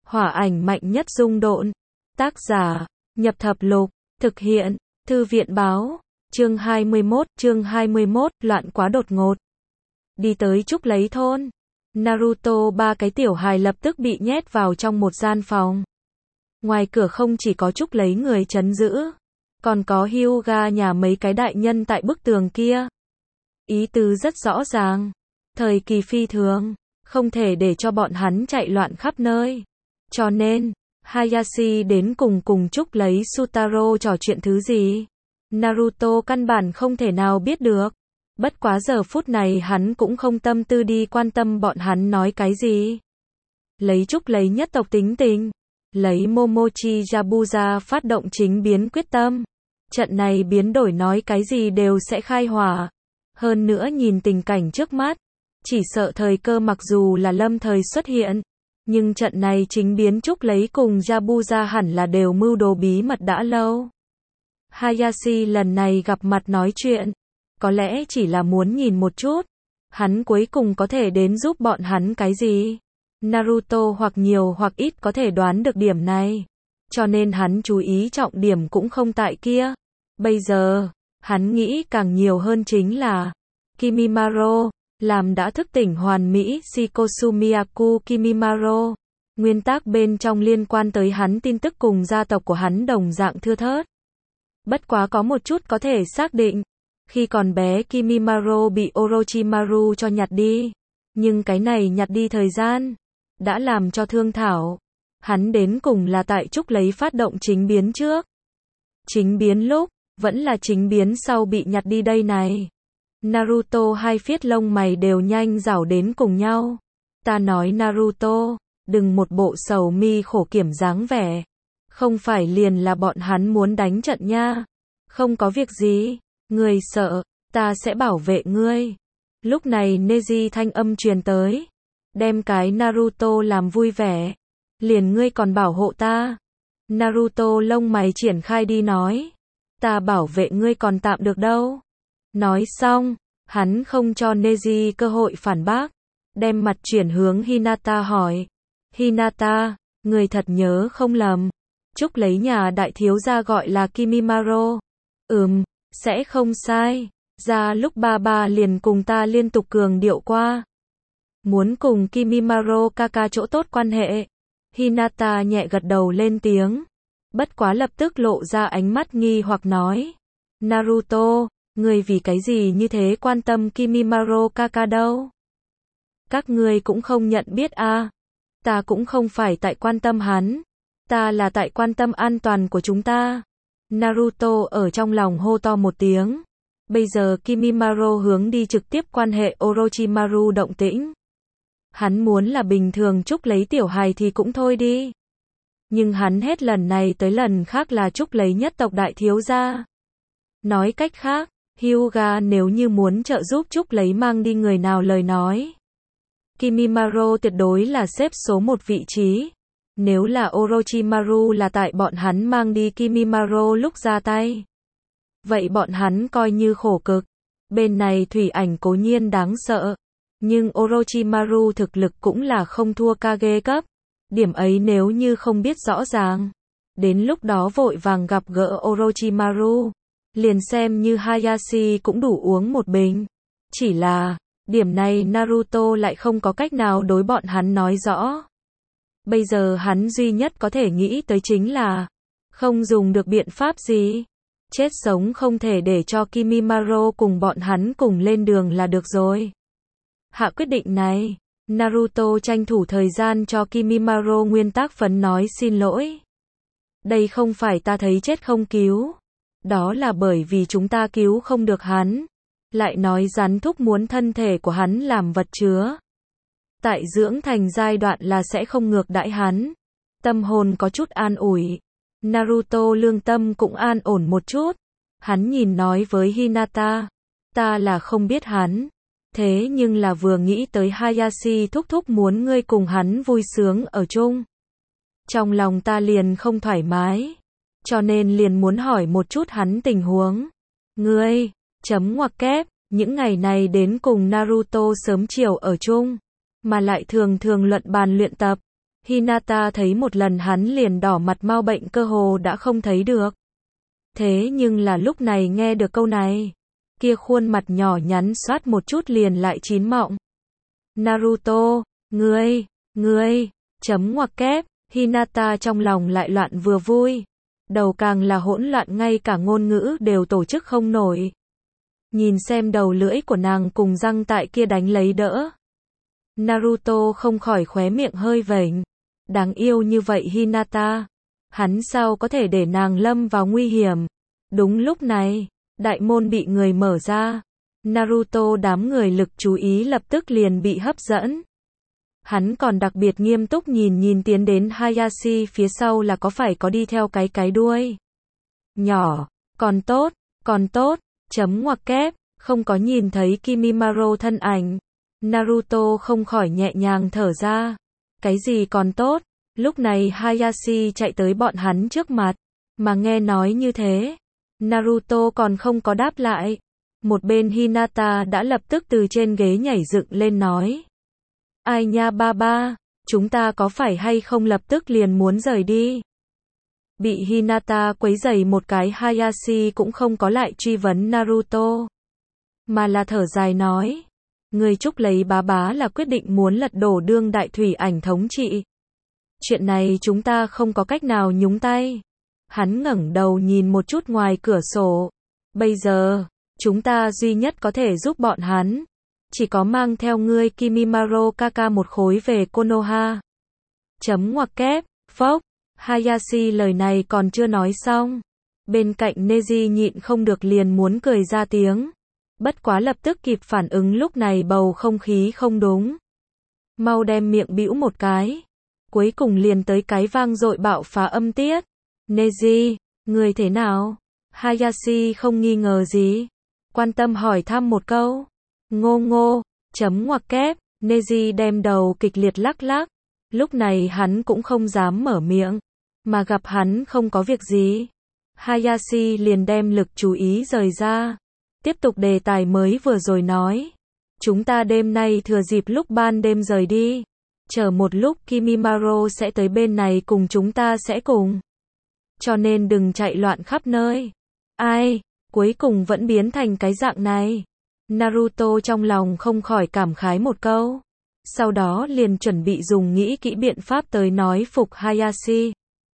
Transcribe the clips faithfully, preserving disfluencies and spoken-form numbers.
Hỏa ảnh mạnh nhất dung độn. Tác giả, Nhập Thập Lục. Thực hiện, Thư viện báo. Chương hai mươi mốt, chương hai mươi mốt, loạn quá đột ngột. Đi tới Trúc Lấy thôn. Naruto ba cái tiểu hài lập tức bị nhét vào trong một gian phòng. Ngoài cửa không chỉ có Trúc Lấy người trấn giữ, còn có Hyuga nhà mấy cái đại nhân tại bức tường kia. Ý tứ rất rõ ràng. Thời kỳ phi thường, không thể để cho bọn hắn chạy loạn khắp nơi. Cho nên, Hayashi đến cùng cùng Trúc Lấy Sutaro trò chuyện thứ gì. Naruto căn bản không thể nào biết được. Bất quá giờ phút này hắn cũng không tâm tư đi quan tâm bọn hắn nói cái gì. Lấy Trúc Lấy nhất tộc tính tình, lấy Momochi Yabuza phát động chính biến quyết tâm. Trận này biến đổi nói cái gì đều sẽ khai hỏa. Hơn nữa nhìn tình cảnh trước mắt, chỉ sợ thời cơ mặc dù là lâm thời xuất hiện, nhưng trận này chính biến Trúc Lấy cùng Yabuza hẳn là đều mưu đồ bí mật đã lâu. Hayashi lần này gặp mặt nói chuyện, có lẽ chỉ là muốn nhìn một chút, hắn cuối cùng có thể đến giúp bọn hắn cái gì. Naruto hoặc nhiều hoặc ít có thể đoán được điểm này, cho nên hắn chú ý trọng điểm cũng không tại kia. Bây giờ, hắn nghĩ càng nhiều hơn chính là Kimimaro, làm đã thức tỉnh hoàn mỹ Shikosu Miyaku Kimimaro. Nguyên tắc bên trong liên quan tới hắn tin tức cùng gia tộc của hắn đồng dạng thưa thớt. Bất quá có một chút có thể xác định, khi còn bé Kimimaro bị Orochimaru cho nhặt đi, nhưng cái này nhặt đi thời gian đã làm cho thương thảo. Hắn đến cùng là tại Trúc Lấy phát động chính biến trước, chính biến lúc, vẫn là chính biến sau bị nhặt đi đây này. Naruto hai phiết lông mày đều nhanh rảo đến cùng nhau. Ta nói Naruto, đừng một bộ sầu mi khổ kiểm dáng vẻ. Không phải liền là bọn hắn muốn đánh trận nha. Không có việc gì, ngươi sợ, ta sẽ bảo vệ ngươi. Lúc này Neji thanh âm truyền tới, đem cái Naruto làm vui vẻ. Liền ngươi còn bảo hộ ta. Naruto lông mày triển khai đi nói, ta bảo vệ ngươi còn tạm được đâu. Nói xong, hắn không cho Neji cơ hội phản bác, đem mặt chuyển hướng Hinata hỏi. Hinata, người thật nhớ không lầm, Trúc Lấy nhà đại thiếu gia gọi là Kimimaro. Ừm, sẽ không sai, ra lúc ba ba liền cùng ta liên tục cường điệu qua. Muốn cùng Kimimaro kaka chỗ tốt quan hệ. Hinata nhẹ gật đầu lên tiếng, bất quá lập tức lộ ra ánh mắt nghi hoặc nói. Naruto, ngươi vì cái gì như thế quan tâm Kimimaro kaka đâu? Các ngươi cũng không nhận biết à? Ta cũng không phải tại quan tâm hắn, ta là tại quan tâm an toàn của chúng ta. Naruto ở trong lòng hô to một tiếng. Bây giờ Kimimaro hướng đi trực tiếp quan hệ Orochimaru động tĩnh. Hắn muốn là bình thường Trúc Lấy tiểu hài thì cũng thôi đi. Nhưng hắn hết lần này tới lần khác là Trúc Lấy nhất tộc đại thiếu gia. Nói cách khác, Hyuga nếu như muốn trợ giúp Trúc Lấy mang đi người nào lời nói, Kimimaro tuyệt đối là xếp số một vị trí. Nếu là Orochimaru là tại bọn hắn mang đi Kimimaro lúc ra tay, vậy bọn hắn coi như khổ cực. Bên này thủy ảnh cố nhiên đáng sợ, nhưng Orochimaru thực lực cũng là không thua Kage cấp. Điểm ấy nếu như không biết rõ ràng, đến lúc đó vội vàng gặp gỡ Orochimaru, liền xem như Hayashi cũng đủ uống một bình. Chỉ là, điểm này Naruto lại không có cách nào đối bọn hắn nói rõ. Bây giờ hắn duy nhất có thể nghĩ tới chính là, không dùng được biện pháp gì. Chết sống không thể để cho Kimimaro cùng bọn hắn cùng lên đường là được rồi. Hạ quyết định này, Naruto tranh thủ thời gian cho Kimimaro nguyên tắc phấn nói xin lỗi. Đây không phải ta thấy chết không cứu. Đó là bởi vì chúng ta cứu không được hắn. Lại nói rắn thúc muốn thân thể của hắn làm vật chứa. Tại dưỡng thành giai đoạn là sẽ không ngược đãi hắn. Tâm hồn có chút an ủi. Naruto lương tâm cũng an ổn một chút. Hắn nhìn nói với Hinata, ta là không biết hắn. Thế nhưng là vừa nghĩ tới Hayashi thúc thúc muốn ngươi cùng hắn vui sướng ở chung, trong lòng ta liền không thoải mái. Cho nên liền muốn hỏi một chút hắn tình huống. Ngươi, chấm ngoặc kép, những ngày này đến cùng Naruto sớm chiều ở chung, mà lại thường thường luận bàn luyện tập. Hinata thấy một lần hắn liền đỏ mặt, mau bệnh cơ hồ đã không thấy được. Thế nhưng là lúc này nghe được câu này, kia khuôn mặt nhỏ nhắn xoát một chút liền lại chín mọng. Naruto, ngươi, ngươi, chấm ngoặc kép, Hinata trong lòng lại loạn vừa vui. Đầu càng là hỗn loạn, ngay cả ngôn ngữ đều tổ chức không nổi. Nhìn xem đầu lưỡi của nàng cùng răng tại kia đánh lấy đỡ. Naruto không khỏi khóe miệng hơi vểnh. Đáng yêu như vậy Hinata. Hắn sao có thể để nàng lâm vào nguy hiểm. Đúng lúc này, đại môn bị người mở ra. Naruto đám người lực chú ý lập tức liền bị hấp dẫn. Hắn còn đặc biệt nghiêm túc nhìn nhìn tiến đến Hayashi phía sau là có phải có đi theo cái cái đuôi. Nhỏ, còn tốt, còn tốt, chấm ngoặc kép, không có nhìn thấy Kimimaro thân ảnh. Naruto không khỏi nhẹ nhàng thở ra. Cái gì còn tốt, lúc này Hayashi chạy tới bọn hắn trước mặt, mà nghe nói như thế. Naruto còn không có đáp lại. Một bên Hinata đã lập tức từ trên ghế nhảy dựng lên nói. Ai nha ba ba, chúng ta có phải hay không lập tức liền muốn rời đi. Bị Hinata quấy rầy một cái, Hayashi cũng không có lại truy vấn Naruto. Mà là thở dài nói. Người chúc lấy bá bá là quyết định muốn lật đổ đương đại thủy ảnh thống trị. Chuyện này chúng ta không có cách nào nhúng tay. Hắn ngẩng đầu nhìn một chút ngoài cửa sổ. Bây giờ, chúng ta duy nhất có thể giúp bọn hắn. Chỉ có mang theo ngươi Kimimaro Kaka một khối về Konoha. Chấm ngoặc kép, phốc. Hayashi lời này còn chưa nói xong. Bên cạnh Neji nhịn không được liền muốn cười ra tiếng. Bất quá lập tức kịp phản ứng lúc này bầu không khí không đúng. Mau đem miệng bĩu một cái. Cuối cùng liền tới cái vang dội bạo phá âm tiết. Neji, người thế nào? Hayashi không nghi ngờ gì. Quan tâm hỏi thăm một câu. Ngô ngô, chấm ngoặc kép, Neji đem đầu kịch liệt lắc lắc. Lúc này hắn cũng không dám mở miệng. Mà gặp hắn không có việc gì. Hayashi liền đem lực chú ý rời ra. Tiếp tục đề tài mới vừa rồi nói. Chúng ta đêm nay thừa dịp lúc ban đêm rời đi. Chờ một lúc Kimimaro sẽ tới bên này cùng chúng ta sẽ cùng. Cho nên đừng chạy loạn khắp nơi. Ai, cuối cùng vẫn biến thành cái dạng này. Naruto trong lòng không khỏi cảm khái một câu. Sau đó liền chuẩn bị dùng nghĩ kỹ biện pháp tới nói phục Hayashi.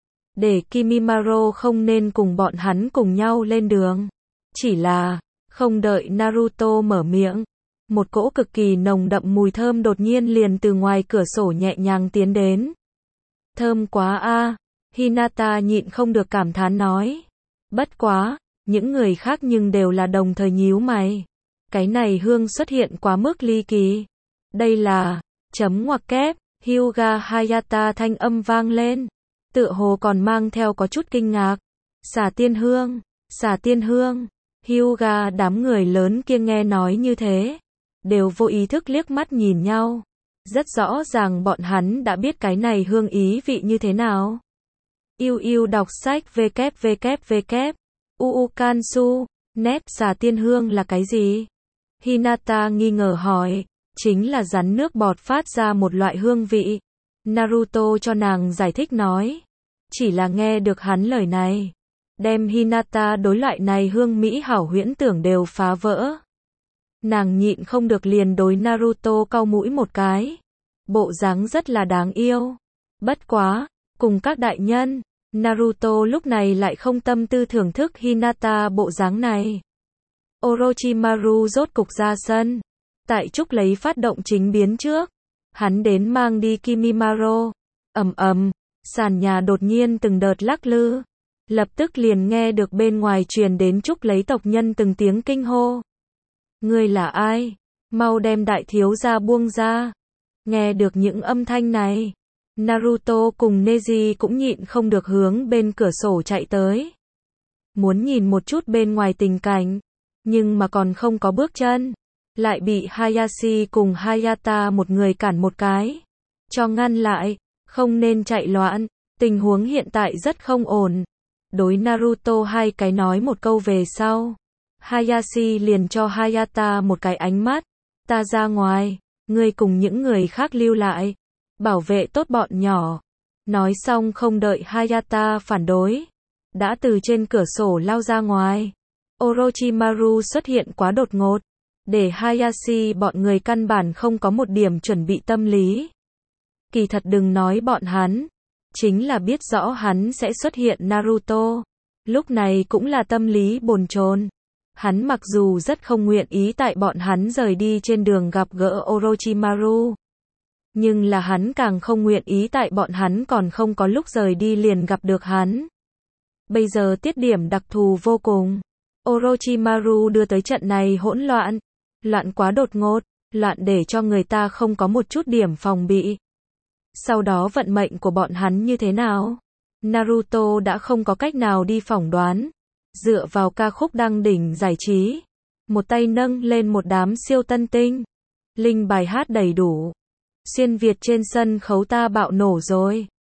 Để Kimimaro không nên cùng bọn hắn cùng nhau lên đường. Chỉ là, không đợi Naruto mở miệng. Một cỗ cực kỳ nồng đậm mùi thơm đột nhiên liền từ ngoài cửa sổ nhẹ nhàng tiến đến. Thơm quá a, Hinata nhịn không được cảm thán nói. Bất quá, những người khác nhưng đều là đồng thời nhíu mày. Cái này hương xuất hiện quá mức ly kỳ. Đây là, chấm ngoặc kép, Hyuga Hayata thanh âm vang lên. Tựa hồ còn mang theo có chút kinh ngạc. Xả tiên hương, xả tiên hương. Hyuga đám người lớn kia nghe nói như thế. Đều vô ý thức liếc mắt nhìn nhau. Rất rõ ràng bọn hắn đã biết cái này hương ý vị như thế nào. Yêu yêu đọc sách www. Uukansu, net xả tiên hương là cái gì? Hinata nghi ngờ hỏi. Chính là rắn nước bọt phát ra một loại hương vị. Naruto cho nàng giải thích nói. Chỉ là nghe được hắn lời này. Đem Hinata đối loại này hương mỹ hảo huyễn tưởng đều phá vỡ. Nàng nhịn không được liền đối Naruto cau mũi một cái. Bộ dáng rất là đáng yêu. Bất quá, cùng các đại nhân, Naruto lúc này lại không tâm tư thưởng thức Hinata bộ dáng này. Orochimaru rốt cục ra sân. Tại Trúc lấy phát động chính biến trước. Hắn đến mang đi Kimimaro. Ầm ầm, sàn nhà đột nhiên từng đợt lắc lư. Lập tức liền nghe được bên ngoài truyền đến Trúc lấy tộc nhân từng tiếng kinh hô. Ngươi là ai? Mau đem đại thiếu gia buông ra. Nghe được những âm thanh này, Naruto cùng Neji cũng nhịn không được hướng bên cửa sổ chạy tới. Muốn nhìn một chút bên ngoài tình cảnh, nhưng mà còn không có bước chân, lại bị Hayashi cùng Hayata một người cản một cái, cho ngăn lại, không nên chạy loạn, tình huống hiện tại rất không ổn. Đối Naruto hai cái nói một câu về sau, Hayashi liền cho Hayata một cái ánh mắt, ta ra ngoài, ngươi cùng những người khác lưu lại. bảo vệ tốt bọn nhỏ. Nói xong không đợi Hayata phản đối, đã từ trên cửa sổ lao ra ngoài. Orochimaru xuất hiện quá đột ngột, để Hayashi bọn người căn bản không có một điểm chuẩn bị tâm lý. Kỳ thật đừng nói bọn hắn, chính là biết rõ hắn sẽ xuất hiện Naruto, lúc này cũng là tâm lý bồn chồn. Hắn mặc dù rất không nguyện ý tại bọn hắn rời đi trên đường gặp gỡ Orochimaru, nhưng là hắn càng không nguyện ý tại bọn hắn còn không có lúc rời đi liền gặp được hắn. Bây giờ tiết điểm đặc thù vô cùng. Orochimaru đưa tới trận này hỗn loạn. Loạn quá đột ngột, loạn để cho người ta không có một chút điểm phòng bị. Sau đó vận mệnh của bọn hắn như thế nào? Naruto đã không có cách nào đi phỏng đoán. Dựa vào ca khúc đăng đỉnh giải trí, một tay nâng lên một đám siêu tân tinh. Linh bài hát đầy đủ. Xuyên Việt trên sân khấu ta bạo nổ rồi.